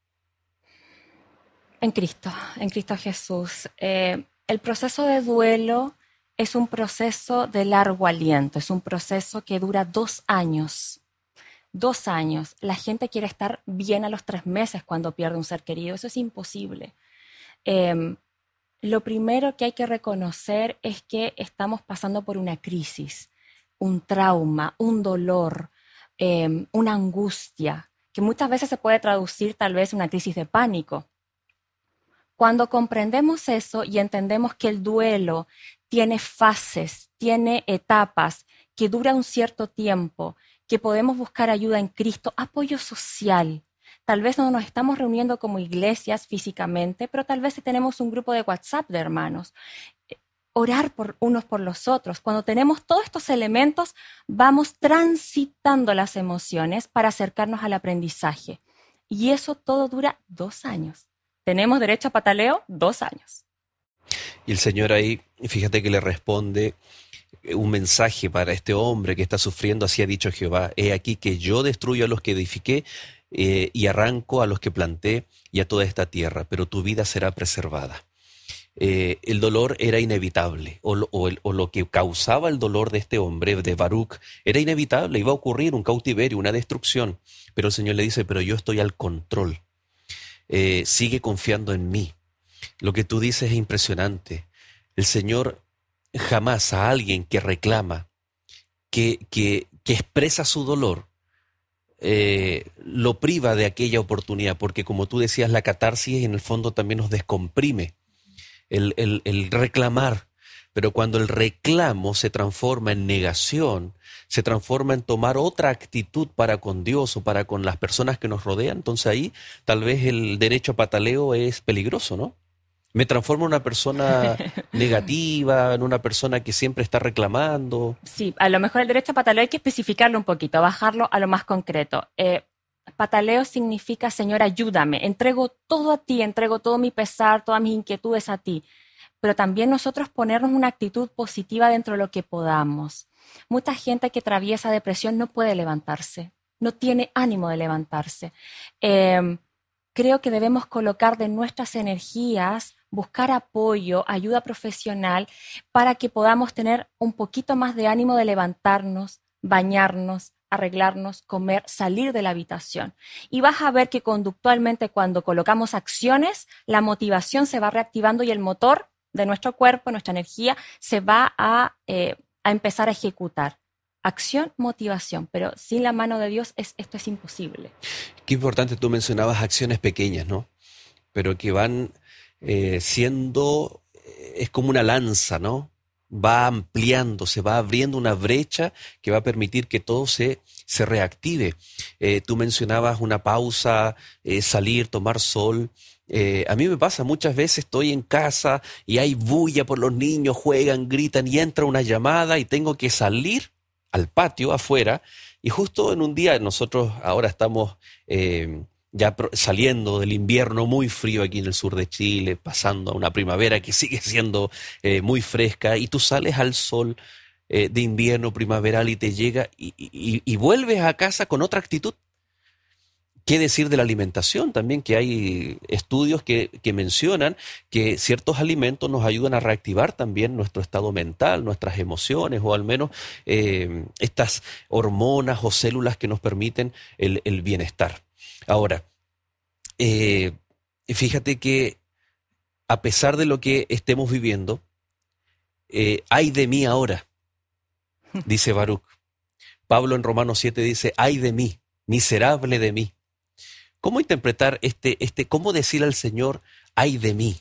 En Cristo, en Cristo Jesús. Eh, el proceso de duelo es un proceso de largo aliento, es un proceso que dura dos años. Dos años. La gente quiere estar bien a los tres meses cuando pierde un ser querido. Eso es imposible. Eh, lo primero que hay que reconocer es que estamos pasando por una crisis, un trauma, un dolor, eh, una angustia, que muchas veces se puede traducir tal vez en una crisis de pánico. Cuando comprendemos eso y entendemos que el duelo tiene fases, tiene etapas, que dura un cierto tiempo, que podemos buscar ayuda en Cristo, apoyo social. Tal vez no nos estamos reuniendo como iglesias físicamente, pero tal vez tenemos un grupo de WhatsApp de hermanos. Orar por unos por los otros. Cuando tenemos todos estos elementos, vamos transitando las emociones para acercarnos al aprendizaje. Y eso todo dura dos años. ¿Tenemos derecho a pataleo? Dos años. Y el Señor ahí, fíjate que le responde un mensaje para este hombre que está sufriendo. Así ha dicho Jehová, he aquí que yo destruyo a los que edifiqué eh, y arranco a los que planté y a toda esta tierra, pero tu vida será preservada. eh, el dolor era inevitable, o lo, o, el, o lo que causaba el dolor de este hombre, de Baruc, era inevitable, iba a ocurrir un cautiverio, una destrucción. Pero el Señor le dice, pero yo estoy al control, eh, sigue confiando en mí. Lo que tú dices es impresionante. El Señor jamás a alguien que reclama, que, que, que expresa su dolor, eh, lo priva de aquella oportunidad, porque como tú decías, la catarsis en el fondo también nos descomprime, el, el, el reclamar. Pero cuando el reclamo se transforma en negación, se transforma en tomar otra actitud para con Dios o para con las personas que nos rodean, entonces ahí tal vez el derecho a pataleo es peligroso, ¿no? Me transformo en una persona negativa, en una persona que siempre está reclamando. Sí, a lo mejor el derecho a pataleo hay que especificarlo un poquito, bajarlo a lo más concreto. Eh, pataleo significa, Señor, ayúdame, entrego todo a ti, entrego todo mi pesar, todas mis inquietudes a ti. Pero también nosotros ponernos una actitud positiva dentro de lo que podamos. Mucha gente que atraviesa depresión no puede levantarse, no tiene ánimo de levantarse. Eh, creo que debemos colocar de nuestras energías, buscar apoyo, ayuda profesional, para que podamos tener un poquito más de ánimo de levantarnos, bañarnos, arreglarnos, comer, salir de la habitación. Y vas a ver que conductualmente cuando colocamos acciones, la motivación se va reactivando y el motor de nuestro cuerpo, nuestra energía, se va a, eh, a empezar a ejecutar. Acción, motivación, pero sin la mano de Dios es, esto es imposible. Qué importante, tú mencionabas acciones pequeñas, ¿no? Pero que van eh, siendo, es como una lanza, ¿no? Va ampliando, se va abriendo una brecha que va a permitir que todo se, se reactive. Eh, tú mencionabas una pausa, eh, salir, tomar sol. Eh, a mí me pasa, muchas veces estoy en casa y hay bulla por los niños, juegan, gritan y entra una llamada y tengo que salir al patio afuera, y justo en un día, nosotros ahora estamos eh, ya saliendo del invierno muy frío aquí en el sur de Chile, pasando a una primavera que sigue siendo eh, muy fresca, y tú sales al sol eh, de invierno primaveral y te llega y, y, y vuelves a casa con otra actitud. ¿Qué decir de la alimentación también? Que hay estudios que, que mencionan que ciertos alimentos nos ayudan a reactivar también nuestro estado mental, nuestras emociones, o al menos eh, estas hormonas o células que nos permiten el, el bienestar. Ahora, eh, fíjate que a pesar de lo que estemos viviendo, eh, ¡ay de mí ahora!, dice Baruc. Pablo en Romanos siete dice, ¡ay de mí, miserable de mí! ¿Cómo interpretar este, este, cómo decir al Señor, ay de mí?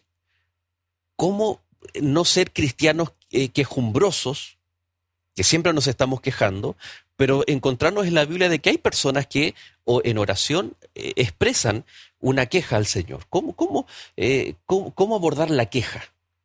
¿Cómo no ser cristianos eh, quejumbrosos, que siempre nos estamos quejando, pero encontrarnos en la Biblia de que hay personas que o en oración eh, expresan una queja al Señor? ¿Cómo, cómo, eh, cómo, cómo abordar la queja?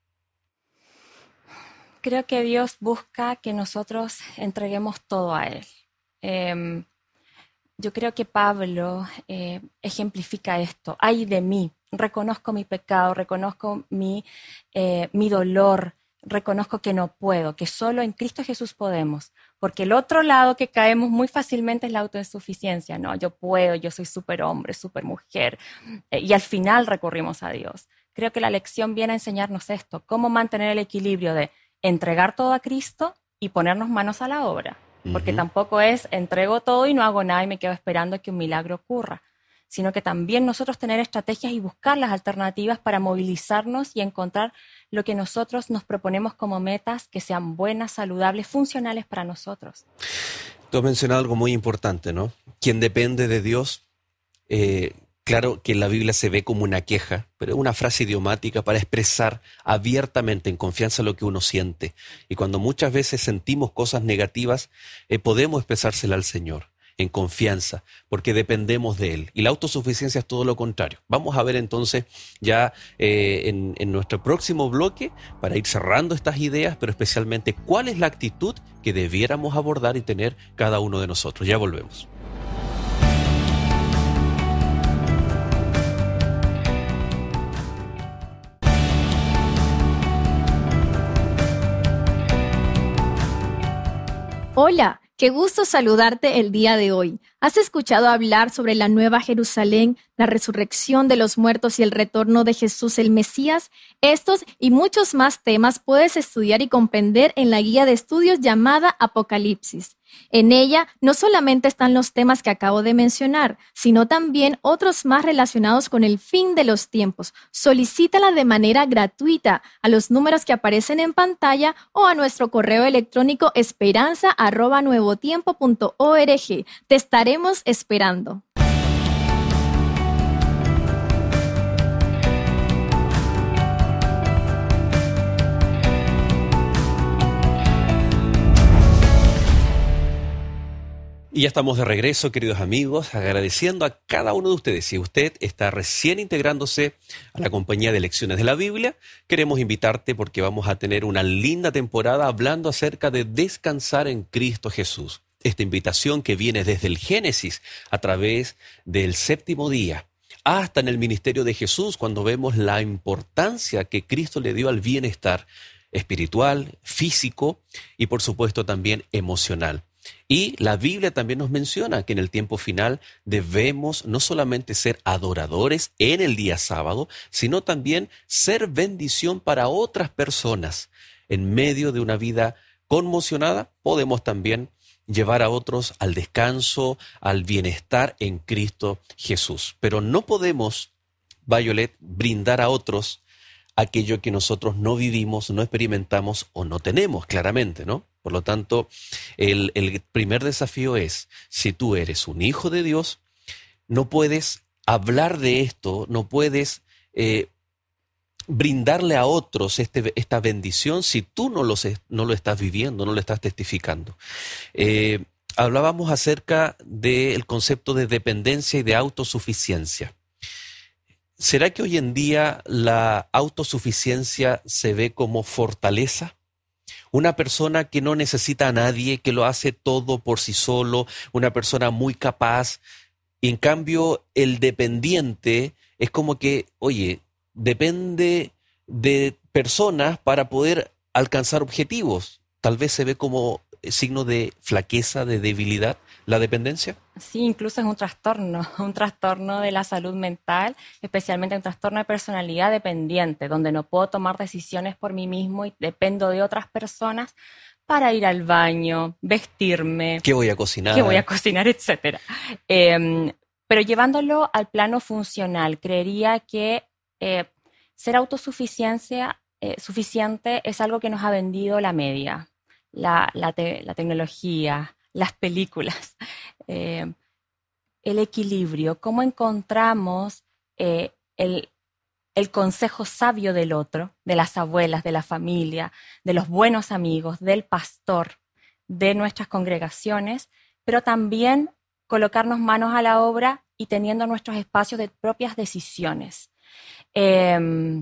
Creo que Dios busca que nosotros entreguemos todo a Él. Eh, Yo creo que Pablo eh, ejemplifica esto. Ay de mí, reconozco mi pecado, reconozco mi, eh, mi dolor, reconozco que no puedo, que solo en Cristo Jesús podemos. Porque el otro lado que caemos muy fácilmente es la autoinsuficiencia. No, yo puedo, yo soy súper hombre, súper mujer. Eh, y al final recurrimos a Dios. Creo que la lección viene a enseñarnos esto, cómo mantener el equilibrio de entregar todo a Cristo y ponernos manos a la obra. Porque uh-huh. tampoco es entrego todo y no hago nada y me quedo esperando que un milagro ocurra, sino que también nosotros tener estrategias y buscar las alternativas para movilizarnos y encontrar lo que nosotros nos proponemos como metas que sean buenas, saludables, funcionales para nosotros. Tú has mencionado algo muy importante, ¿no? Quien depende de Dios, eh, claro que en la Biblia se ve como una queja, pero es una frase idiomática para expresar abiertamente, en confianza, lo que uno siente. Y cuando muchas veces sentimos cosas negativas, eh, podemos expresársela al Señor en confianza, porque dependemos de Él. Y la autosuficiencia es todo lo contrario. Vamos a ver entonces ya eh, en, en nuestro próximo bloque, para ir cerrando estas ideas, pero especialmente cuál es la actitud que debiéramos abordar y tener cada uno de nosotros. Ya volvemos. Hola, Qué gusto saludarte el día de hoy. ¿Has escuchado hablar sobre la Nueva Jerusalén, la resurrección de los muertos y el retorno de Jesús el Mesías? Estos y muchos más temas puedes estudiar y comprender en la guía de estudios llamada Apocalipsis. En ella no solamente están los temas que acabo de mencionar, sino también otros más relacionados con el fin de los tiempos. Solicítala de manera gratuita a los números que aparecen en pantalla o a nuestro correo electrónico esperanza arroba nuevotiempo punto org. Te estaremos esperando. Y ya estamos de regreso, queridos amigos, agradeciendo a cada uno de ustedes. Si usted está recién integrándose a la compañía de Lecciones de la Biblia, queremos invitarte porque vamos a tener una linda temporada hablando acerca de descansar en Cristo Jesús. Esta invitación que viene desde el Génesis a través del séptimo día, hasta en el ministerio de Jesús, cuando vemos la importancia que Cristo le dio al bienestar espiritual, físico y por supuesto también emocional. Y la Biblia también nos menciona que en el tiempo final debemos no solamente ser adoradores en el día sábado, sino también ser bendición para otras personas. En medio de una vida conmocionada, podemos también llevar a otros al descanso, al bienestar en Cristo Jesús. Pero no podemos, Violet, brindar a otros aquello que nosotros no vivimos, no experimentamos o no tenemos, claramente, ¿no? Por lo tanto, el, el primer desafío es, si tú eres un hijo de Dios, no puedes hablar de esto, no puedes eh, brindarle a otros este, esta bendición si tú no lo, no lo estás viviendo, no lo estás testificando. Eh, hablábamos acerca del concepto de dependencia y de autosuficiencia. ¿Será que hoy en día la autosuficiencia se ve como fortaleza? Una persona que no necesita a nadie, que lo hace todo por sí solo, una persona muy capaz. Y en cambio, el dependiente es como que, oye, depende de personas para poder alcanzar objetivos. Tal vez se ve como signo de flaqueza, de debilidad, la dependencia. Sí, incluso es un trastorno, un trastorno de la salud mental, especialmente un trastorno de personalidad dependiente, donde no puedo tomar decisiones por mí mismo y dependo de otras personas para ir al baño, vestirme. ¿Qué voy a cocinar? ¿Qué voy a cocinar? Etcétera. Eh, pero llevándolo al plano funcional, creería que eh, ser autosuficiencia eh, suficiente es algo que nos ha vendido la media, la, la, te, la tecnología, las películas, eh, el equilibrio, cómo encontramos eh, el, el consejo sabio del otro, de las abuelas, de la familia, de los buenos amigos, del pastor, de nuestras congregaciones, pero también colocarnos manos a la obra y teniendo nuestros espacios de propias decisiones. Eh,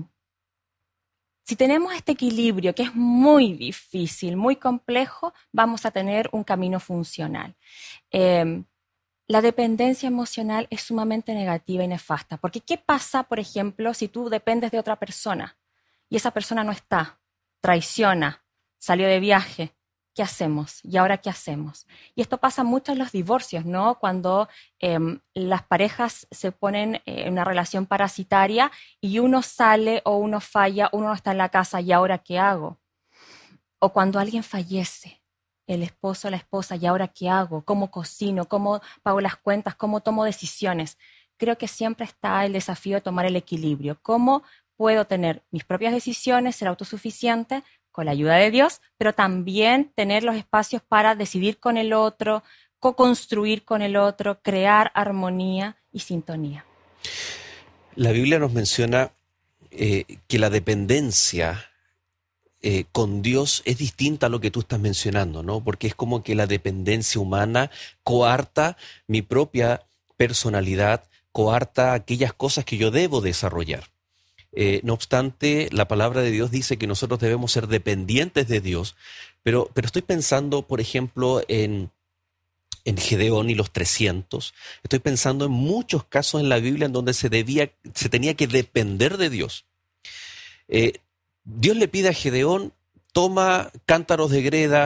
Si tenemos este equilibrio, que es muy difícil, muy complejo, vamos a tener un camino funcional. Eh, la dependencia emocional es sumamente negativa y nefasta, porque ¿qué pasa, por ejemplo, si tú dependes de otra persona y esa persona no está, traiciona, salió de viaje? ¿Qué hacemos? ¿Y ahora qué hacemos? Y esto pasa mucho en los divorcios, ¿no? Cuando eh, las parejas se ponen en una relación parasitaria y uno sale o uno falla, uno no está en la casa, ¿y ahora qué hago? O cuando alguien fallece, el esposo o la esposa, ¿y ahora qué hago? ¿Cómo cocino? ¿Cómo pago las cuentas? ¿Cómo tomo decisiones? Creo que siempre está el desafío de tomar el equilibrio. ¿Cómo puedo tener mis propias decisiones, ser autosuficiente, con la ayuda de Dios, pero también tener los espacios para decidir con el otro, co-construir con el otro, crear armonía y sintonía? La Biblia nos menciona eh, que la dependencia eh, con Dios es distinta a lo que tú estás mencionando, ¿no? Porque es como que la dependencia humana coarta mi propia personalidad, coarta aquellas cosas que yo debo desarrollar. Eh, no obstante, la palabra de Dios dice que nosotros debemos ser dependientes de Dios, pero, pero estoy pensando, por ejemplo, en, en Gedeón y los trescientos. Estoy pensando en muchos casos en la Biblia en donde se, debía, se tenía que depender de Dios. Eh, Dios le pide a Gedeón, toma cántaros de greda,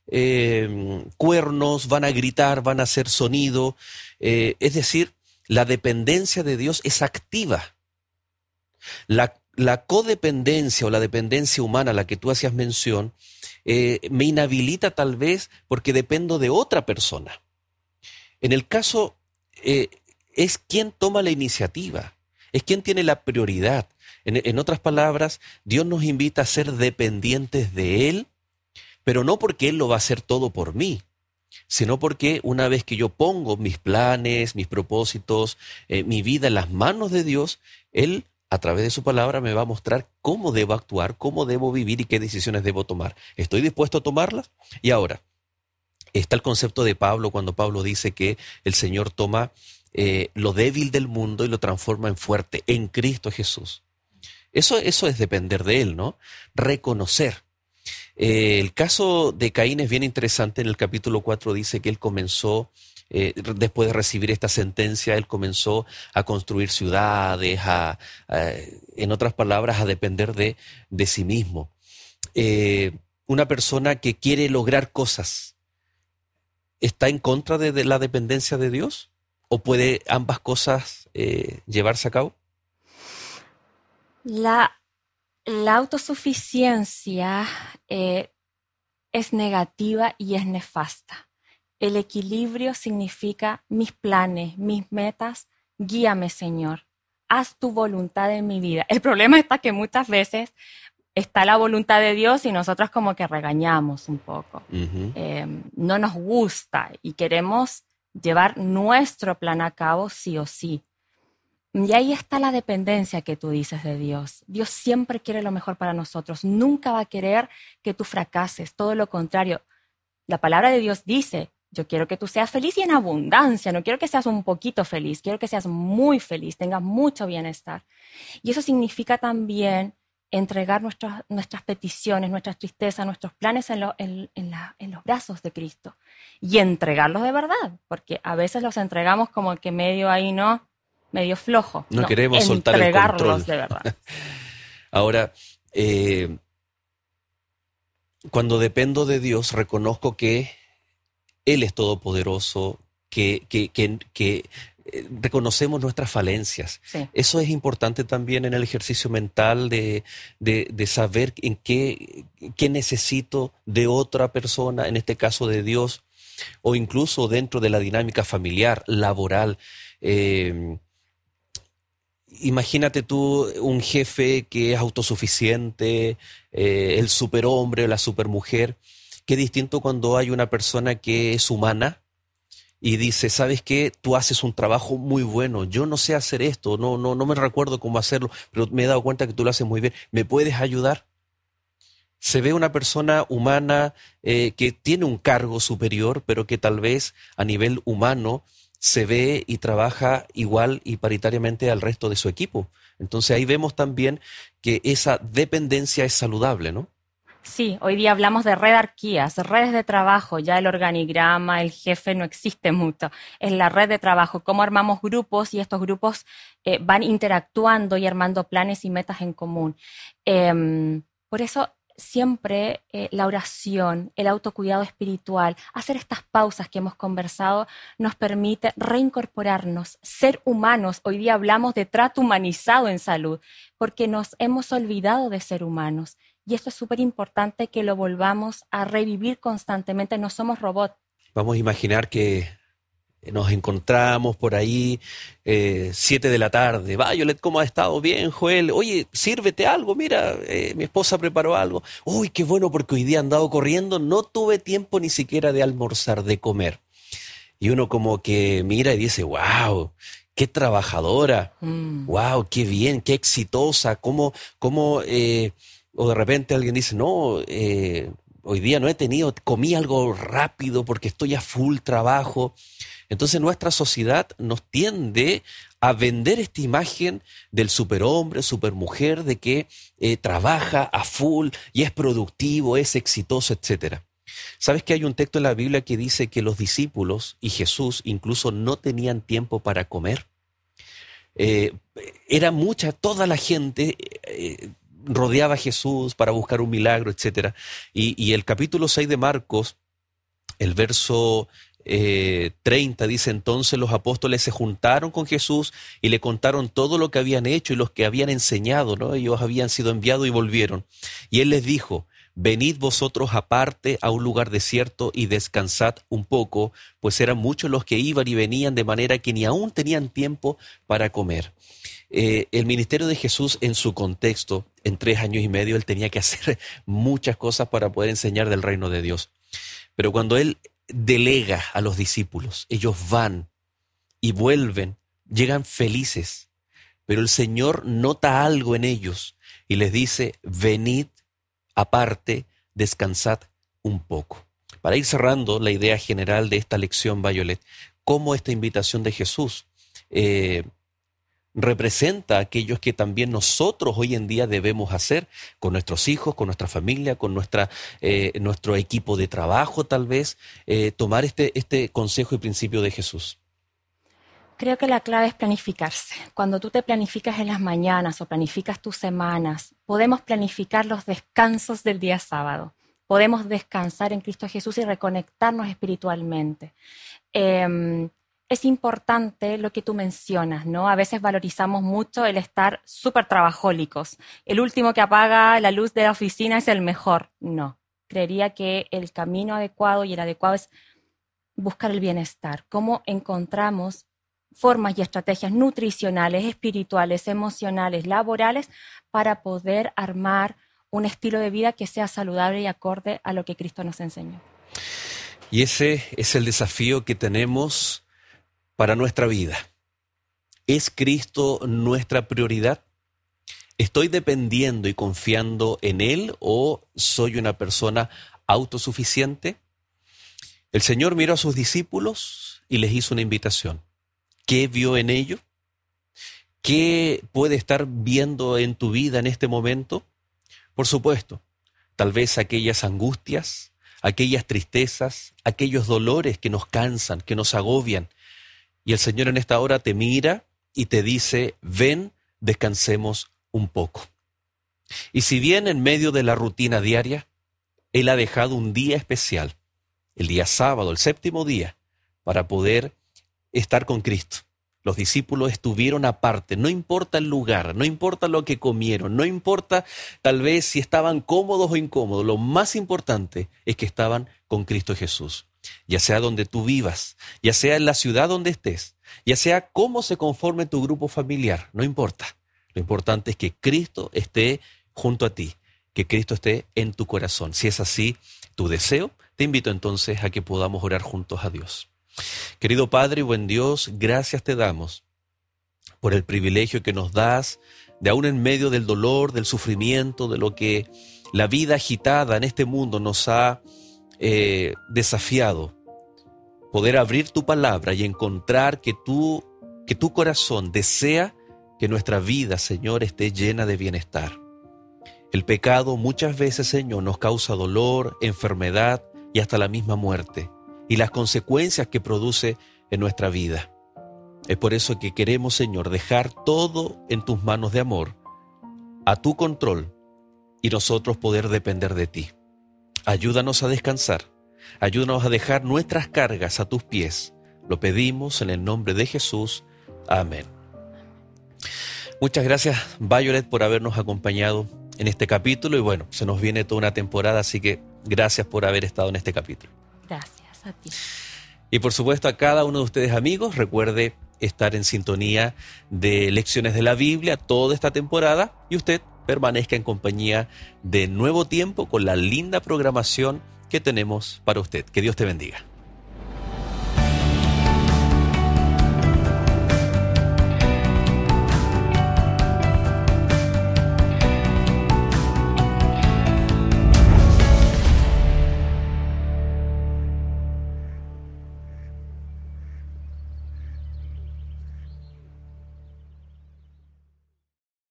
eh, cuernos, van a gritar, van a hacer sonido. Eh, es decir, la dependencia de Dios es activa. La, la codependencia o la dependencia humana a la que tú hacías mención eh, me inhabilita tal vez porque dependo de otra persona. En el caso, eh, es quien toma la iniciativa, es quien tiene la prioridad. En, en otras palabras, Dios nos invita a ser dependientes de Él, pero no porque Él lo va a hacer todo por mí, sino porque una vez que yo pongo mis planes, mis propósitos, eh, mi vida en las manos de Dios, Él a través de su palabra me va a mostrar cómo debo actuar, cómo debo vivir y qué decisiones debo tomar. ¿Estoy dispuesto a tomarlas? Y ahora, está el concepto de Pablo cuando Pablo dice que el Señor toma eh, lo débil del mundo y lo transforma en fuerte en Cristo Jesús. Eso, eso es depender de Él, ¿no? Reconocer. Eh, el caso de Caín es bien interesante. En el capítulo cuatro dice que él comenzó, eh, después de recibir esta sentencia, él comenzó a construir ciudades, a, a, en otras palabras, a depender de, de sí mismo. Eh, una persona que quiere lograr cosas, ¿está en contra de, de la dependencia de Dios? ¿O puede ambas cosas eh, llevarse a cabo? La, la autosuficiencia eh, es negativa y es nefasta. El equilibrio significa mis planes, mis metas, guíame, Señor. Haz tu voluntad en mi vida. El problema está que muchas veces está la voluntad de Dios y nosotros como que regañamos un poco. Uh-huh. Eh, no nos gusta y queremos llevar nuestro plan a cabo sí o sí. Y ahí está la dependencia que tú dices de Dios. Dios siempre quiere lo mejor para nosotros. Nunca va a querer que tú fracases. Todo lo contrario. La palabra de Dios dice, yo quiero que tú seas feliz y en abundancia. No quiero que seas un poquito feliz. Quiero que seas muy feliz, tengas mucho bienestar. Y eso significa también entregar nuestras, nuestras peticiones, nuestras tristezas, nuestros planes en, lo, en, en, la, en los brazos de Cristo. Y entregarlos de verdad. Porque a veces los entregamos como que medio ahí, ¿no? medio flojo. No, no queremos soltar el control. De verdad. Ahora, eh, cuando dependo de Dios, reconozco que Él es todopoderoso, que, que, que, que eh, reconocemos nuestras falencias. Sí. Eso es importante también en el ejercicio mental de, de, de saber en qué, qué necesito de otra persona, en este caso de Dios, o incluso dentro de la dinámica familiar, laboral. Eh, Imagínate tú un jefe que es autosuficiente, eh, el superhombre o la supermujer. Qué distinto cuando hay una persona que es humana y dice, ¿sabes qué? Tú haces un trabajo muy bueno. Yo no sé hacer esto, no, no, no me recuerdo cómo hacerlo, pero me he dado cuenta que tú lo haces muy bien. ¿Me puedes ayudar? Se ve una persona humana eh, que tiene un cargo superior, pero que tal vez a nivel humano se ve y trabaja igual y paritariamente al resto de su equipo. Entonces ahí vemos también que esa dependencia es saludable, ¿no? Sí, hoy día hablamos de redarquías, redes de trabajo, ya el organigrama, el jefe no existe mucho, es la red de trabajo, cómo armamos grupos y estos grupos eh, van interactuando y armando planes y metas en común. Eh, por eso siempre eh, la oración, el autocuidado espiritual, hacer estas pausas que hemos conversado nos permite reincorporarnos, ser humanos. Hoy día hablamos de trato humanizado en salud porque nos hemos olvidado de ser humanos y esto es súper importante que lo volvamos a revivir constantemente. No somos robots. Vamos a imaginar que nos encontramos por ahí, eh, siete de la tarde. Violet, ¿cómo ha estado? Bien, Joel. Oye, sírvete algo, mira, eh, mi esposa preparó algo. Uy, qué bueno, porque hoy día he andado corriendo, no tuve tiempo ni siquiera de almorzar, de comer. Y uno como que mira y dice, wow, qué trabajadora, mm. wow, qué bien, qué exitosa, cómo, cómo, eh, o de repente alguien dice, no, eh, hoy día no he tenido, comí algo rápido porque estoy a full trabajo. Entonces nuestra sociedad nos tiende a vender esta imagen del superhombre, supermujer, de que eh, trabaja a full y es productivo, es exitoso, etcétera. ¿Sabes que hay un texto en la Biblia que dice que los discípulos y Jesús incluso no tenían tiempo para comer? Eh, era mucha, toda la gente eh, rodeaba a Jesús para buscar un milagro, etcétera. Y, y el capítulo seis de Marcos El verso eh, treinta dice: entonces los apóstoles se juntaron con Jesús y le contaron todo lo que habían hecho y los que habían enseñado, ¿no? Ellos habían sido enviados y volvieron. Y él les dijo: venid vosotros aparte a un lugar desierto y descansad un poco, pues eran muchos los que iban y venían, de manera que ni aún tenían tiempo para comer. Eh, el ministerio de Jesús, en su contexto, en tres años y medio, él tenía que hacer muchas cosas para poder enseñar del reino de Dios. Pero cuando él delega a los discípulos, ellos van y vuelven, llegan felices. Pero el Señor nota algo en ellos y les dice: venid aparte, descansad un poco. Para ir cerrando la idea general de esta lección, Violet, cómo esta invitación de Jesús eh, representa a aquellos que también nosotros hoy en día debemos hacer con nuestros hijos, con nuestra familia, con nuestra, eh, nuestro equipo de trabajo tal vez, eh, tomar este, este consejo y principio de Jesús. Creo que la clave es planificarse. Cuando tú te planificas en las mañanas o planificas tus semanas, podemos planificar los descansos del día sábado. Podemos descansar en Cristo Jesús y reconectarnos espiritualmente. Eh, es importante lo que tú mencionas, ¿no? A veces valorizamos mucho el estar súper trabajólicos. El último que apaga la luz de la oficina es el mejor. No. Creería que el camino adecuado y el adecuado es buscar el bienestar. ¿Cómo encontramos formas y estrategias nutricionales, espirituales, emocionales, laborales, para poder armar un estilo de vida que sea saludable y acorde a lo que Cristo nos enseñó? Y ese es el desafío que tenemos para nuestra vida. ¿Es Cristo nuestra prioridad? ¿Estoy dependiendo y confiando en Él o soy una persona autosuficiente? El Señor miró a sus discípulos y les hizo una invitación. ¿Qué vio en ello? ¿Qué puede estar viendo en tu vida en este momento? Por supuesto, tal vez aquellas angustias, aquellas tristezas, aquellos dolores que nos cansan, que nos agobian. Y el Señor en esta hora te mira y te dice: ven, descansemos un poco. Y si bien en medio de la rutina diaria, Él ha dejado un día especial, el día sábado, el séptimo día, para poder estar con Cristo. Los discípulos estuvieron aparte, no importa el lugar, no importa lo que comieron, no importa tal vez si estaban cómodos o incómodos, lo más importante es que estaban con Cristo Jesús. Ya sea donde tú vivas, ya sea en la ciudad donde estés, ya sea cómo se conforme tu grupo familiar, no importa. Lo importante es que Cristo esté junto a ti, que Cristo esté en tu corazón. Si es así tu deseo, te invito entonces a que podamos orar juntos a Dios. Querido Padre y buen Dios, gracias te damos por el privilegio que nos das de aún en medio del dolor, del sufrimiento, de lo que la vida agitada en este mundo nos ha eh, desafiado, poder abrir tu palabra y encontrar que tú, que tu corazón desea que nuestra vida, Señor, esté llena de bienestar. El pecado muchas veces, Señor, nos causa dolor, enfermedad y hasta la misma muerte, y las consecuencias que produce en nuestra vida. Es por eso que queremos, Señor, dejar todo en tus manos de amor, a tu control, y nosotros poder depender de ti. Ayúdanos a descansar, ayúdanos a dejar nuestras cargas a tus pies. Lo pedimos en el nombre de Jesús. Amén. Muchas gracias, Violet, por habernos acompañado en este capítulo, y bueno, se nos viene toda una temporada, así que gracias por haber estado en este capítulo. Gracias a ti. Y por supuesto a cada uno de ustedes, amigos, recuerde estar en sintonía de Lecciones de la Biblia toda esta temporada y usted permanezca en compañía de Nuevo Tiempo con la linda programación que tenemos para usted. Que Dios te bendiga.